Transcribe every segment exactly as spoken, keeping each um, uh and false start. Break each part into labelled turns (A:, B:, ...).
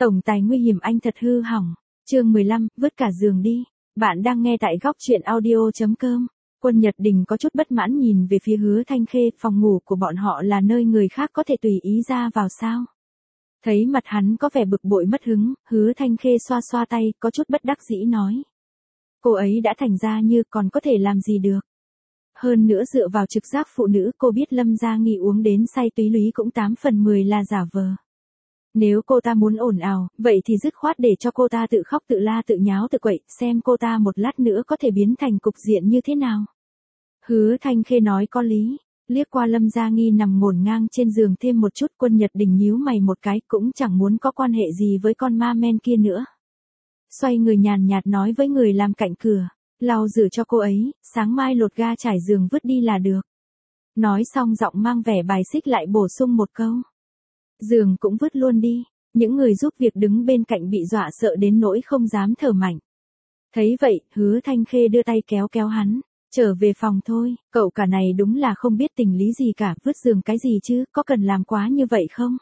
A: Tổng tài nguy hiểm anh thật hư hỏng. Chương mười lăm, vứt cả giường đi. Bạn đang nghe tại góc truyện audio chấm com. Quân Nhật Đình có chút bất mãn nhìn về phía Hứa Thanh Khê, phòng ngủ của bọn họ là nơi người khác có thể tùy ý ra vào sao? Thấy mặt hắn có vẻ bực bội mất hứng, Hứa Thanh Khê xoa xoa tay, có chút bất đắc dĩ nói. Cô ấy đã thành ra như còn có thể làm gì được. Hơn nữa dựa vào trực giác phụ nữ, cô biết Lâm Gia Nghi uống đến say túy lý cũng tám phần mười là giả vờ. Nếu cô ta muốn ồn ào, vậy thì dứt khoát để cho cô ta tự khóc tự la tự nháo tự quậy, xem cô ta một lát nữa có thể biến thành cục diện như thế nào. Hứa Thanh Khê nói có lý, liếc qua Lâm Gia Nghi nằm ngổn ngang trên giường thêm một chút. Quân Nhật Đình nhíu mày một cái, cũng chẳng muốn có quan hệ gì với con ma men kia nữa. Xoay người nhàn nhạt nói với người làm cạnh cửa, lau rửa cho cô ấy, sáng mai lột ga trải giường vứt đi là được. Nói xong giọng mang vẻ bài xích lại bổ sung một câu. Giường cũng vứt luôn đi. Những người giúp việc đứng bên cạnh bị dọa sợ đến nỗi không dám thở mạnh. Thấy vậy, Hứa Thanh Khê đưa tay kéo kéo hắn. Trở về phòng thôi, cậu cả này đúng là không biết tình lý gì cả, vứt giường cái gì chứ, có cần làm quá như vậy không?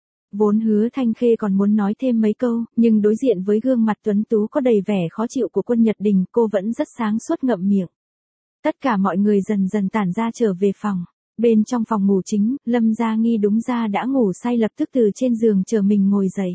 A: Vốn Hứa Thanh Khê còn muốn nói thêm mấy câu, nhưng đối diện với gương mặt tuấn tú có đầy vẻ khó chịu của Quân Nhật Đình, cô vẫn rất sáng suốt ngậm miệng. Tất cả mọi người dần dần tản ra trở về phòng. Bên trong phòng ngủ chính, Lâm Gia Nghi đúng ra đã ngủ say lập tức từ trên giường chờ mình ngồi dậy.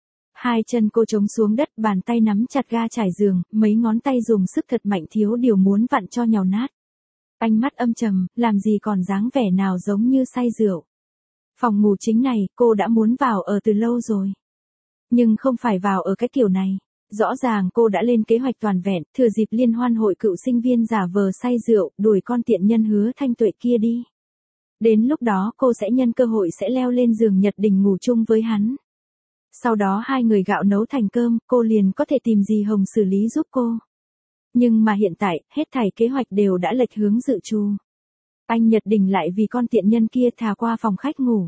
A: Hai chân cô trống xuống đất, bàn tay nắm chặt ga trải giường, mấy ngón tay dùng sức thật mạnh thiếu điều muốn vặn cho nhào nát. Ánh mắt âm trầm, làm gì còn dáng vẻ nào giống như say rượu. Phòng ngủ chính này, cô đã muốn vào ở từ lâu rồi. Nhưng không phải vào ở cái kiểu này. Rõ ràng cô đã lên kế hoạch toàn vẹn, thừa dịp liên hoan hội cựu sinh viên giả vờ say rượu, đuổi con tiện nhân Hứa Thanh Tuệ kia đi. Đến lúc đó cô sẽ nhân cơ hội sẽ leo lên giường Nhật Đình ngủ chung với hắn. Sau đó hai người gạo nấu thành cơm, cô liền có thể tìm dì Hồng xử lý giúp cô. Nhưng mà hiện tại, hết thảy kế hoạch đều đã lệch hướng dự trù. Anh Nhật Đình lại vì con tiện nhân kia thà qua phòng khách ngủ.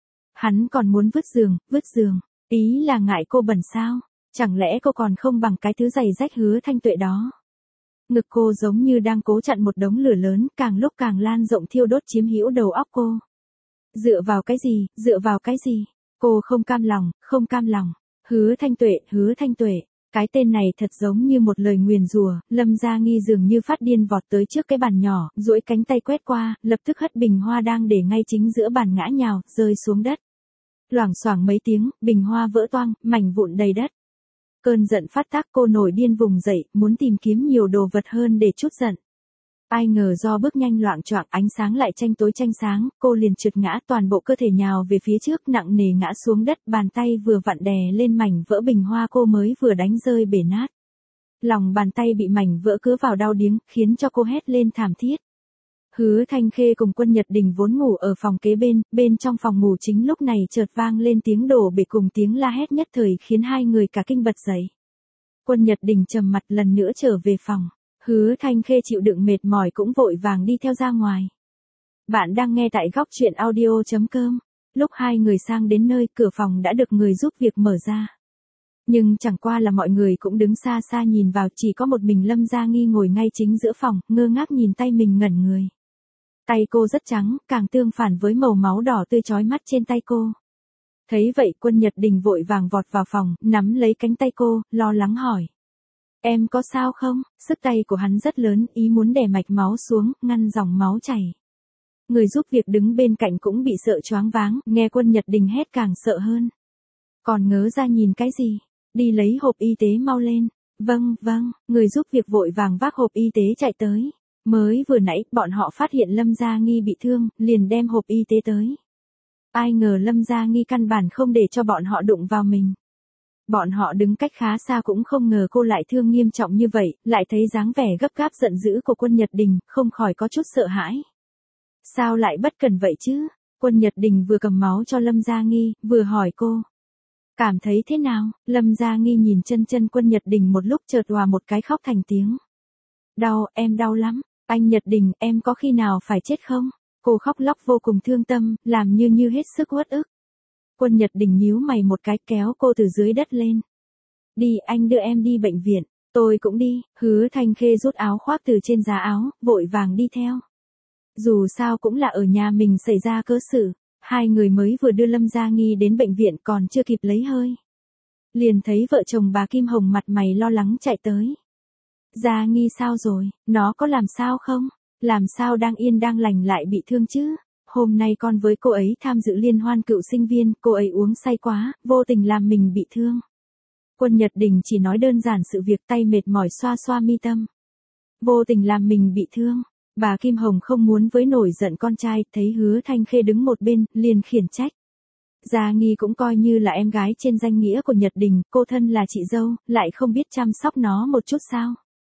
A: Hắn còn muốn vứt giường, vứt giường, ý là ngại cô bẩn sao, chẳng lẽ cô còn không bằng cái thứ giày rách Hứa Thanh Tuệ đó. Ngực cô giống như đang cố chặn một đống lửa lớn, càng lúc càng lan rộng thiêu đốt chiếm hữu đầu óc cô. Dựa vào cái gì, dựa vào cái gì? Cô không cam lòng, không cam lòng. Hứa Thanh Tuệ, Hứa Thanh Tuệ. Cái tên này thật giống như một lời nguyền rủa. Lâm Gia Nghi dường như phát điên vọt tới trước cái bàn nhỏ, duỗi cánh tay quét qua, lập tức hất bình hoa đang để ngay chính giữa bàn ngã nhào, rơi xuống đất. Loảng xoảng mấy tiếng, bình hoa vỡ toang, mảnh vụn đầy đất. Cơn giận phát tác, cô nổi điên vùng dậy, muốn tìm kiếm nhiều đồ vật hơn để trút giận. Ai ngờ do bước nhanh loạng choạng, ánh sáng lại tranh tối tranh sáng, cô liền trượt ngã, toàn bộ cơ thể nhào về phía trước, nặng nề ngã xuống đất, bàn tay vừa vặn đè lên mảnh vỡ bình hoa cô mới vừa đánh rơi bể nát. Lòng bàn tay bị mảnh vỡ cứa vào đau điếng, khiến cho cô hét lên thảm thiết. Hứa Thanh Khê cùng Quân Nhật Đình vốn ngủ ở phòng kế bên, bên trong phòng ngủ chính lúc này chợt vang lên tiếng đổ bể cùng tiếng la hét nhất thời khiến hai người cả kinh bật dậy. Quân Nhật Đình trầm mặt lần nữa trở về phòng. Hứa Thanh Khê chịu đựng mệt mỏi cũng vội vàng đi theo ra ngoài. Bạn đang nghe tại góc truyện audio chấm com. Lúc hai người sang đến nơi, cửa phòng đã được người giúp việc mở ra. Nhưng chẳng qua là mọi người cũng đứng xa xa nhìn vào, chỉ có một mình Lâm Gia Nghi ngồi ngay chính giữa phòng, ngơ ngác nhìn tay mình ngẩn người. Tay cô rất trắng, càng tương phản với màu máu đỏ tươi chói mắt trên tay cô. Thấy vậy, Quân Nhật Đình vội vàng vọt vào phòng, nắm lấy cánh tay cô, lo lắng hỏi. Em có sao không? Sức tay của hắn rất lớn, ý muốn đè mạch máu xuống, ngăn dòng máu chảy. Người giúp việc đứng bên cạnh cũng bị sợ choáng váng, nghe Quân Nhật Đình hét càng sợ hơn. Còn ngớ ra nhìn cái gì? Đi lấy hộp y tế mau lên. Vâng, vâng, người giúp việc vội vàng vác hộp y tế chạy tới. Mới vừa nãy, bọn họ phát hiện Lâm Gia Nghi bị thương, liền đem hộp y tế tới. Ai ngờ Lâm Gia Nghi căn bản không để cho bọn họ đụng vào mình. Bọn họ đứng cách khá xa cũng không ngờ cô lại thương nghiêm trọng như vậy, lại thấy dáng vẻ gấp gáp giận dữ của Quân Nhật Đình, không khỏi có chút sợ hãi. Sao lại bất cần vậy chứ? Quân Nhật Đình vừa cầm máu cho Lâm Gia Nghi, vừa hỏi cô. Cảm thấy thế nào? Lâm Gia Nghi nhìn chân chân Quân Nhật Đình một lúc chợt òa một cái khóc thành tiếng. Đau, em đau lắm. Anh Nhật Đình, em có khi nào phải chết không? Cô khóc lóc vô cùng thương tâm, làm như như hết sức uất ức. Quân Nhật Đình nhíu mày một cái kéo cô từ dưới đất lên. Đi, anh đưa em đi bệnh viện. Tôi cũng đi. Hứa Thanh Khê rút áo khoác từ trên giá áo, vội vàng đi theo. Dù sao cũng là ở nhà mình xảy ra cớ sự. Hai người mới vừa đưa Lâm Gia Nghi đến bệnh viện còn chưa kịp lấy hơi. Liền thấy vợ chồng bà Kim Hồng mặt mày lo lắng chạy tới. Gia Nghi sao rồi, nó có làm sao không? Làm sao đang yên đang lành lại bị thương chứ? Hôm nay con với cô ấy tham dự liên hoan cựu sinh viên, cô ấy uống say quá, vô tình làm mình bị thương. Quân Nhật Đình chỉ nói đơn giản sự việc, tay mệt mỏi xoa xoa mi tâm. Vô tình làm mình bị thương. Bà Kim Hồng không muốn với nổi giận con trai, thấy Hứa Thanh Khê đứng một bên, liền khiển trách. Gia Nghi cũng coi như là em gái trên danh nghĩa của Nhật Đình, cô thân là chị dâu, lại không biết chăm sóc nó một chút sao?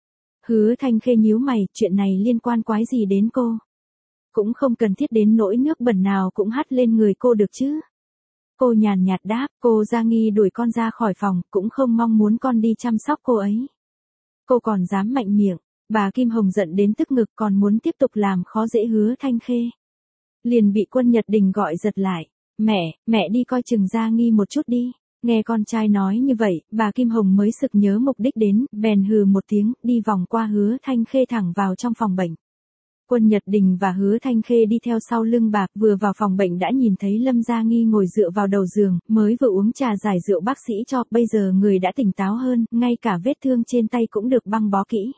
A: Hứa Thanh Khê nhíu mày, chuyện này liên quan quái gì đến cô? Cũng không cần thiết đến nỗi nước bẩn nào cũng hắt lên người cô được chứ. Cô nhàn nhạt đáp, cô Gia Nghi đuổi con ra khỏi phòng, cũng không mong muốn con đi chăm sóc cô ấy. Cô còn dám mạnh miệng, bà Kim Hồng giận đến tức ngực còn muốn tiếp tục làm khó dễ Hứa Thanh Khê. Liền bị Quân Nhật Đình gọi giật lại, mẹ, mẹ đi coi chừng Gia Nghi một chút đi. Nghe con trai nói như vậy, bà Kim Hồng mới sực nhớ mục đích đến, bèn hừ một tiếng, đi vòng qua Hứa Thanh Khê thẳng vào trong phòng bệnh. Quân Nhật Đình và Hứa Thanh Khê đi theo sau lưng bà, vừa vào phòng bệnh đã nhìn thấy Lâm Gia Nghi ngồi dựa vào đầu giường, mới vừa uống trà giải rượu bác sĩ cho, bây giờ người đã tỉnh táo hơn, ngay cả vết thương trên tay cũng được băng bó kỹ.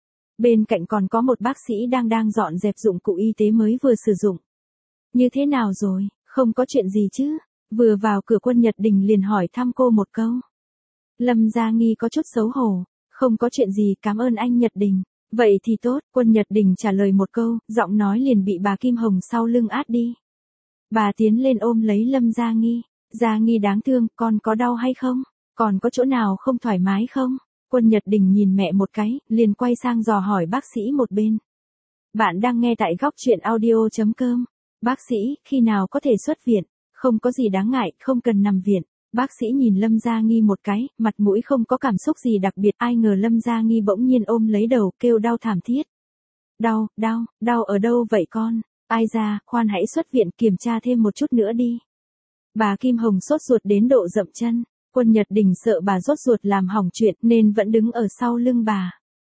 A: Bên cạnh còn có một bác sĩ đang đang dọn dẹp dụng cụ y tế mới vừa sử dụng. Như thế nào rồi, không có chuyện gì chứ? Vừa vào cửa Quân Nhật Đình liền hỏi thăm cô một câu. Lâm Gia Nghi có chút xấu hổ, không có chuyện gì, cảm ơn anh Nhật Đình. Vậy thì tốt, Quân Nhật Đình trả lời một câu, giọng nói liền bị bà Kim Hồng sau lưng át đi. Bà tiến lên ôm lấy Lâm Gia Nghi. Gia Nghi đáng thương, con có đau hay không? Còn có chỗ nào không thoải mái không? Quân Nhật Đình nhìn mẹ một cái, liền quay sang dò hỏi bác sĩ một bên. Bạn đang nghe tại góc truyện audio chấm com. Bác sĩ, khi nào có thể xuất viện? Không có gì đáng ngại, không cần nằm viện. Bác sĩ nhìn Lâm Gia Nghi một cái, mặt mũi không có cảm xúc gì đặc biệt, ai ngờ Lâm Gia Nghi bỗng nhiên ôm lấy đầu, kêu đau thảm thiết. Đau, đau, đau ở đâu vậy con? Ai ra, khoan hãy xuất viện kiểm tra thêm một chút nữa đi. Bà Kim Hồng sốt ruột đến độ dậm chân, Quân Nhật Đình sợ bà rốt ruột làm hỏng chuyện nên vẫn đứng ở sau lưng bà.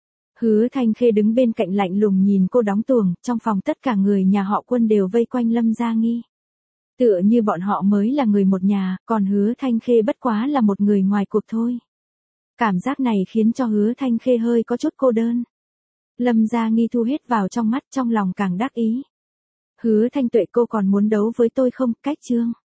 A: Hứa Thanh Khê đứng bên cạnh lạnh lùng nhìn cô đóng tuồng, trong phòng tất cả người nhà họ Quân đều vây quanh Lâm Gia Nghi. Tựa như bọn họ mới là người một nhà, còn Hứa Thanh Khê bất quá là một người ngoài cuộc thôi. Cảm giác này khiến cho Hứa Thanh Khê hơi có chút cô đơn. Lâm Gia Nghi thu hết vào trong mắt, trong lòng càng đắc ý. Hứa Thanh Tuệ, cô còn muốn đấu với tôi không? Cách chương.